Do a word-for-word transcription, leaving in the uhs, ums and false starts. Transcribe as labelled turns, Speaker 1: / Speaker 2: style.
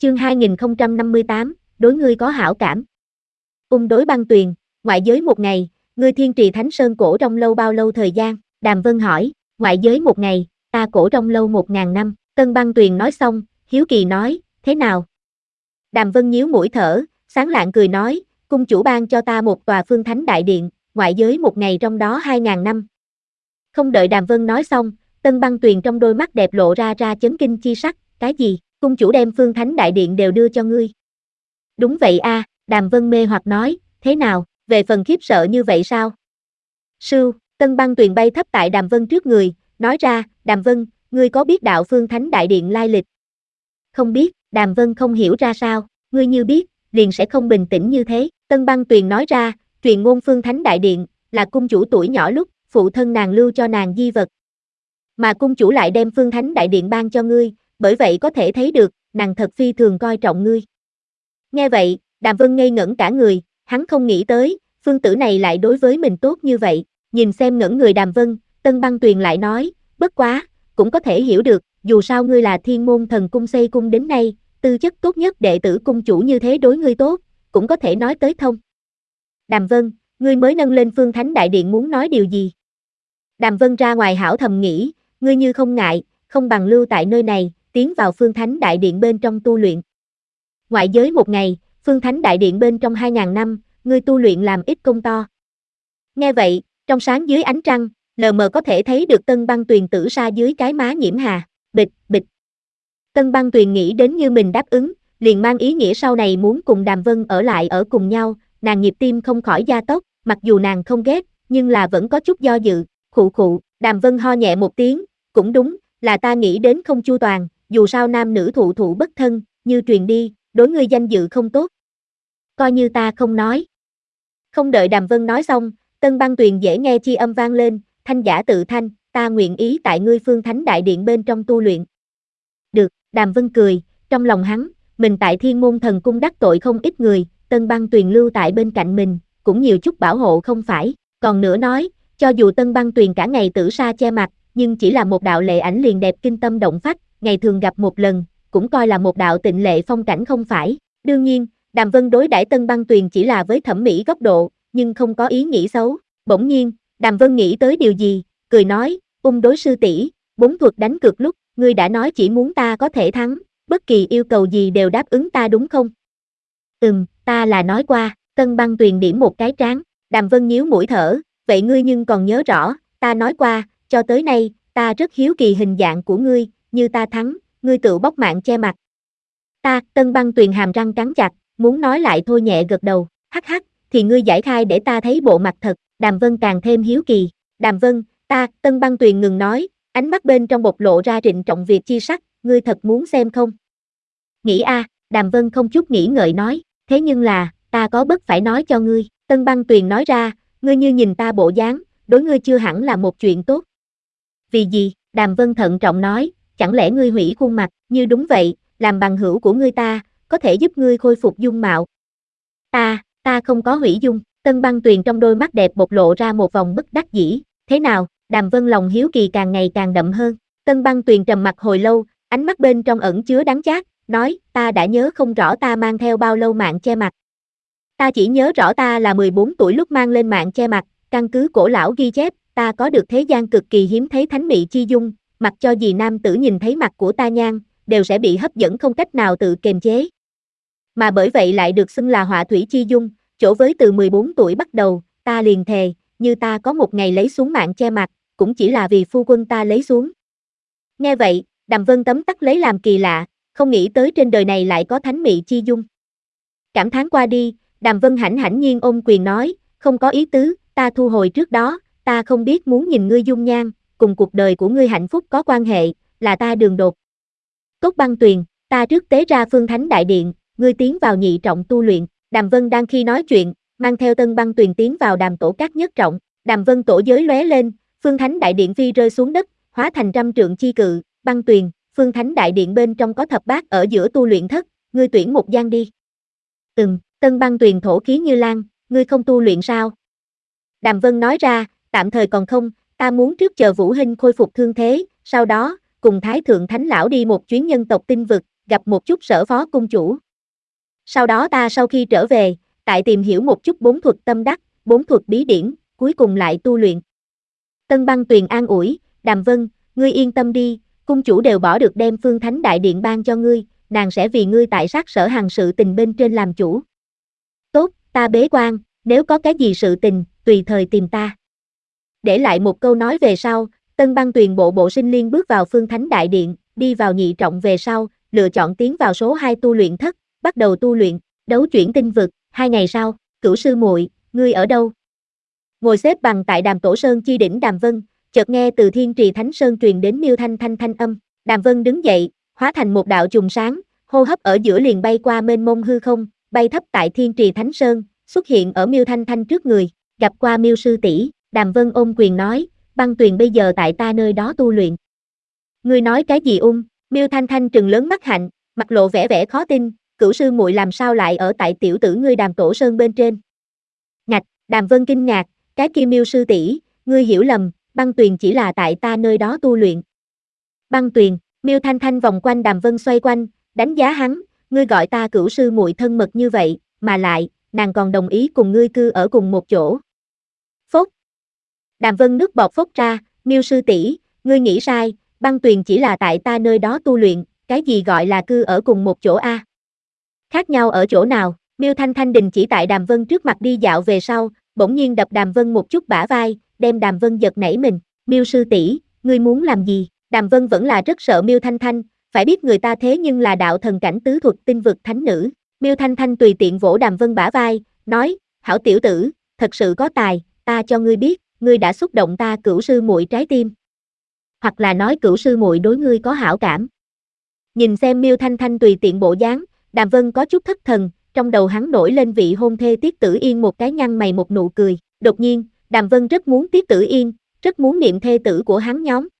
Speaker 1: Chương hai nghìn không trăm năm mươi tám, đối ngươi có hảo cảm. Ung đối Băng Tuyền, ngoại giới một ngày, ngươi thiên trì thánh sơn cổ trong lâu bao lâu thời gian? Đàm Vân hỏi, ngoại giới một ngày, ta cổ trong lâu một ngàn năm. Tân Băng Tuyền nói xong, hiếu kỳ nói, thế nào? Đàm Vân nhíu mũi thở, sáng lạng cười nói, cung chủ ban cho ta một tòa phương thánh đại điện, ngoại giới một ngày trong đó hai ngàn năm. Không đợi Đàm Vân nói xong, Tân Băng Tuyền trong đôi mắt đẹp lộ ra ra chấn kinh chi sắc, cái gì? Cung chủ đem phương thánh đại điện đều đưa cho ngươi. Đúng vậy a, à, Đàm Vân mê hoặc nói, thế nào, về phần khiếp sợ như vậy sao? Sưu, Tân Băng Tuyền bay thấp tại Đàm Vân trước người, nói ra, Đàm Vân, ngươi có biết đạo phương thánh đại điện lai lịch? Không biết, Đàm Vân không hiểu ra sao, ngươi như biết, liền sẽ không bình tĩnh như thế. Tân Băng Tuyền nói ra, truyền ngôn phương thánh đại điện, là cung chủ tuổi nhỏ lúc, phụ thân nàng lưu cho nàng di vật. Mà cung chủ lại đem phương thánh đại điện ban cho ngươi, bởi vậy có thể thấy được, nàng thật phi thường coi trọng ngươi. Nghe vậy, Đàm Vân ngây ngẩn cả người, hắn không nghĩ tới, phương tử này lại đối với mình tốt như vậy, nhìn xem ngẩn người Đàm Vân, Tân Băng Tuyền lại nói, bất quá, cũng có thể hiểu được, dù sao ngươi là Thiên Môn Thần Cung xây cung đến nay, tư chất tốt nhất đệ tử cung chủ như thế đối ngươi tốt, cũng có thể nói tới thông. Đàm Vân, ngươi mới nâng lên phương thánh đại điện muốn nói điều gì? Đàm Vân ra ngoài hảo thầm nghĩ, ngươi như không ngại, không bằng lưu tại nơi này, tiến vào phương thánh đại điện bên trong tu luyện. Ngoại giới một ngày, phương thánh đại điện bên trong hai ngàn năm, ngươi tu luyện làm ít công to. Nghe vậy, trong sáng dưới ánh trăng, lờ mờ có thể thấy được Tân Băng Tuyền tử sa dưới cái má nhiễm hà, bịch, bịch. Tân Băng Tuyền nghĩ đến như mình đáp ứng, liền mang ý nghĩa sau này muốn cùng Đàm Vân ở lại ở cùng nhau, nàng nhịp tim không khỏi gia tốc, mặc dù nàng không ghét, nhưng là vẫn có chút do dự, khụ khụ, Đàm Vân ho nhẹ một tiếng, cũng đúng, là ta nghĩ đến không chu toàn, dù sao nam nữ thụ thụ bất thân, như truyền đi, đối ngươi danh dự không tốt. Coi như ta không nói. Không đợi Đàm Vân nói xong, Tân Băng Tuyền dễ nghe chi âm vang lên, thanh giả tự thanh, ta nguyện ý tại ngươi phương thánh đại điện bên trong tu luyện. Được, Đàm Vân cười, trong lòng hắn, mình tại Thiên Môn Thần Cung đắc tội không ít người, Tân Băng Tuyền lưu tại bên cạnh mình, cũng nhiều chút bảo hộ không phải, còn nữa nói, cho dù Tân Băng Tuyền cả ngày tử sa che mặt, nhưng chỉ là một đạo lệ ảnh liền đẹp kinh tâm động phách, ngày thường gặp một lần, cũng coi là một đạo tịnh lệ phong cảnh không phải. Đương nhiên, Đàm Vân đối đãi Tân Băng Tuyền chỉ là với thẩm mỹ góc độ, nhưng không có ý nghĩ xấu. Bỗng nhiên, Đàm Vân nghĩ tới điều gì, cười nói, Ung đối sư tỷ, bốn thuật đánh cược lúc, ngươi đã nói chỉ muốn ta có thể thắng, bất kỳ yêu cầu gì đều đáp ứng ta đúng không? Ừm, ta là nói qua, Tân Băng Tuyền điểm một cái trán, Đàm Vân nhíu mũi thở, vậy ngươi nhưng còn nhớ rõ, ta nói qua, cho tới nay, ta rất hiếu kỳ hình dạng của ngươi, như ta thắng, ngươi tự bóc mạng che mặt. Ta, Tân Băng Tuyền hàm răng cắn chặt, muốn nói lại thôi nhẹ gật đầu, hắc hắc, thì ngươi giải khai để ta thấy bộ mặt thật, Đàm Vân càng thêm hiếu kỳ, Đàm Vân, ta, Tân Băng Tuyền ngừng nói, ánh mắt bên trong bộc lộ ra trịnh trọng việc chi sắc, ngươi thật muốn xem không? Nghĩ a, à, Đàm Vân không chút nghĩ ngợi nói, thế nhưng là, ta có bất phải nói cho ngươi, Tân Băng Tuyền nói ra, ngươi như nhìn ta bộ dáng, đối ngươi chưa hẳn là một chuyện tốt. Vì gì? Đàm Vân thận trọng nói, chẳng lẽ ngươi hủy khuôn mặt, như đúng vậy, làm bằng hữu của ngươi ta, có thể giúp ngươi khôi phục dung mạo. Ta, ta không có hủy dung, Tân Băng Tuyền trong đôi mắt đẹp bộc lộ ra một vòng bất đắc dĩ, thế nào? Đàm Vân lòng hiếu kỳ càng ngày càng đậm hơn, Tân Băng Tuyền trầm mặt hồi lâu, ánh mắt bên trong ẩn chứa đắng chát, nói, ta đã nhớ không rõ ta mang theo bao lâu mạng che mặt. Ta chỉ nhớ rõ ta là mười bốn tuổi lúc mang lên mạng che mặt, căn cứ cổ lão ghi chép, ta có được thế gian cực kỳ hiếm thấy thánh mỹ chi dung, mặc cho gì nam tử nhìn thấy mặt của ta nhan, đều sẽ bị hấp dẫn không cách nào tự kiềm chế. Mà bởi vậy lại được xưng là họa thủy chi dung, chỗ với từ mười bốn tuổi bắt đầu, ta liền thề, như ta có một ngày lấy xuống mạng che mặt, cũng chỉ là vì phu quân ta lấy xuống. Nghe vậy, Đàm Vân tấm tắc lấy làm kỳ lạ, không nghĩ tới trên đời này lại có thánh mỹ chi dung. Cảm thán qua đi, Đàm Vân hãnh hãnh nhiên ôm quyền nói, không có ý tứ, ta thu hồi trước đó, ta không biết muốn nhìn ngươi dung nhan, cùng cuộc đời của ngươi hạnh phúc có quan hệ, là ta đường đột. Tốt Băng Tuyền, ta trước tế ra phương thánh đại điện, ngươi tiến vào nhị trọng tu luyện, Đàm Vân đang khi nói chuyện, mang theo Tân Băng Tuyền tiến vào đàm tổ các nhất trọng, Đàm Vân tổ giới lóe lên, phương thánh đại điện phi rơi xuống đất, hóa thành trăm trượng chi cự, Băng Tuyền, phương thánh đại điện bên trong có thập bát ở giữa tu luyện thất, ngươi tuyển một gian đi. Ừm, Tân Băng Tuyền thổ khí như lan, ngươi không tu luyện sao? Đàm Vân nói ra, tạm thời còn không, ta muốn trước chờ Vũ Hinh khôi phục thương thế, sau đó, cùng Thái Thượng Thánh Lão đi một chuyến nhân tộc tinh vực, gặp một chút Sở phó cung chủ. Sau đó ta sau khi trở về, tại tìm hiểu một chút bốn thuật tâm đắc, bốn thuật bí điển, cuối cùng lại tu luyện. Tân Băng Tuyền an ủi, Đàm Vân, ngươi yên tâm đi, cung chủ đều bỏ được đem Phương Thánh Đại Điện ban cho ngươi, nàng sẽ vì ngươi tại sát sở hằng sự tình bên trên làm chủ. Tốt, ta bế quan, nếu có cái gì sự tình, tùy thời tìm ta. Để lại một câu nói về sau, Tân Băng Tuyền bộ bộ sinh liên bước vào Phương Thánh Đại Điện, đi vào nhị trọng về sau, lựa chọn tiến vào số hai tu luyện thất, bắt đầu tu luyện, đấu chuyển tinh vực. Hai ngày sau, Cửu sư muội, ngươi ở đâu? Ngồi xếp bằng tại Đàm Tổ Sơn chi đỉnh Đàm Vân, chợt nghe từ Thiên Trì Thánh Sơn truyền đến miêu thanh thanh thanh âm. Đàm Vân đứng dậy, hóa thành một đạo chùm sáng, hô hấp ở giữa liền bay qua mênh mông hư không, bay thấp tại Thiên Trì Thánh Sơn, xuất hiện ở miêu thanh thanh trước người, gặp qua miêu sư tỷ. Đàm Vân ôm quyền nói, Băng Tuyền bây giờ tại ta nơi đó tu luyện. Ngươi nói cái gì ung? Miêu thanh thanh trừng lớn mắt hạnh, mặt lộ vẻ vẻ khó tin, Cửu sư muội làm sao lại ở tại tiểu tử ngươi Đàm Tổ Sơn bên trên? Ngạch, Đàm Vân kinh ngạc, cái kia miêu sư tỷ, ngươi hiểu lầm, Băng Tuyền chỉ là tại ta nơi đó tu luyện. Băng Tuyền, miêu thanh thanh vòng quanh Đàm Vân xoay quanh, đánh giá hắn, ngươi gọi ta Cửu sư muội thân mật như vậy, mà lại, nàng còn đồng ý cùng ngươi cư ở cùng một chỗ. Phốt. Đàm Vân nước bọt phốt ra, miêu sư tỷ, ngươi nghĩ sai, Băng Tuyền chỉ là tại ta nơi đó tu luyện, cái gì gọi là cư ở cùng một chỗ a? Khác nhau ở chỗ nào? Miêu Thanh Thanh đình chỉ tại Đàm Vân trước mặt đi dạo về sau, bỗng nhiên đập Đàm Vân một chút bả vai, đem Đàm Vân giật nảy mình. Miêu sư tỷ, ngươi muốn làm gì? Đàm Vân vẫn là rất sợ Miêu Thanh Thanh, phải biết người ta thế nhưng là đạo thần cảnh tứ thuật tinh vực thánh nữ. Miêu Thanh Thanh tùy tiện vỗ Đàm Vân bả vai, nói, hảo tiểu tử, thật sự có tài, ta cho ngươi biết, ngươi đã xúc động ta Cửu sư muội trái tim. Hoặc là nói Cửu sư muội đối ngươi có hảo cảm. Nhìn xem Miêu Thanh Thanh tùy tiện bộ dáng, Đàm Vân có chút thất thần, trong đầu hắn nổi lên vị hôn thê Tiết Tử Yên một cái nhăn mày một nụ cười. Đột nhiên, Đàm Vân rất muốn Tiết Tử Yên, rất muốn niệm thê tử của hắn nhóm.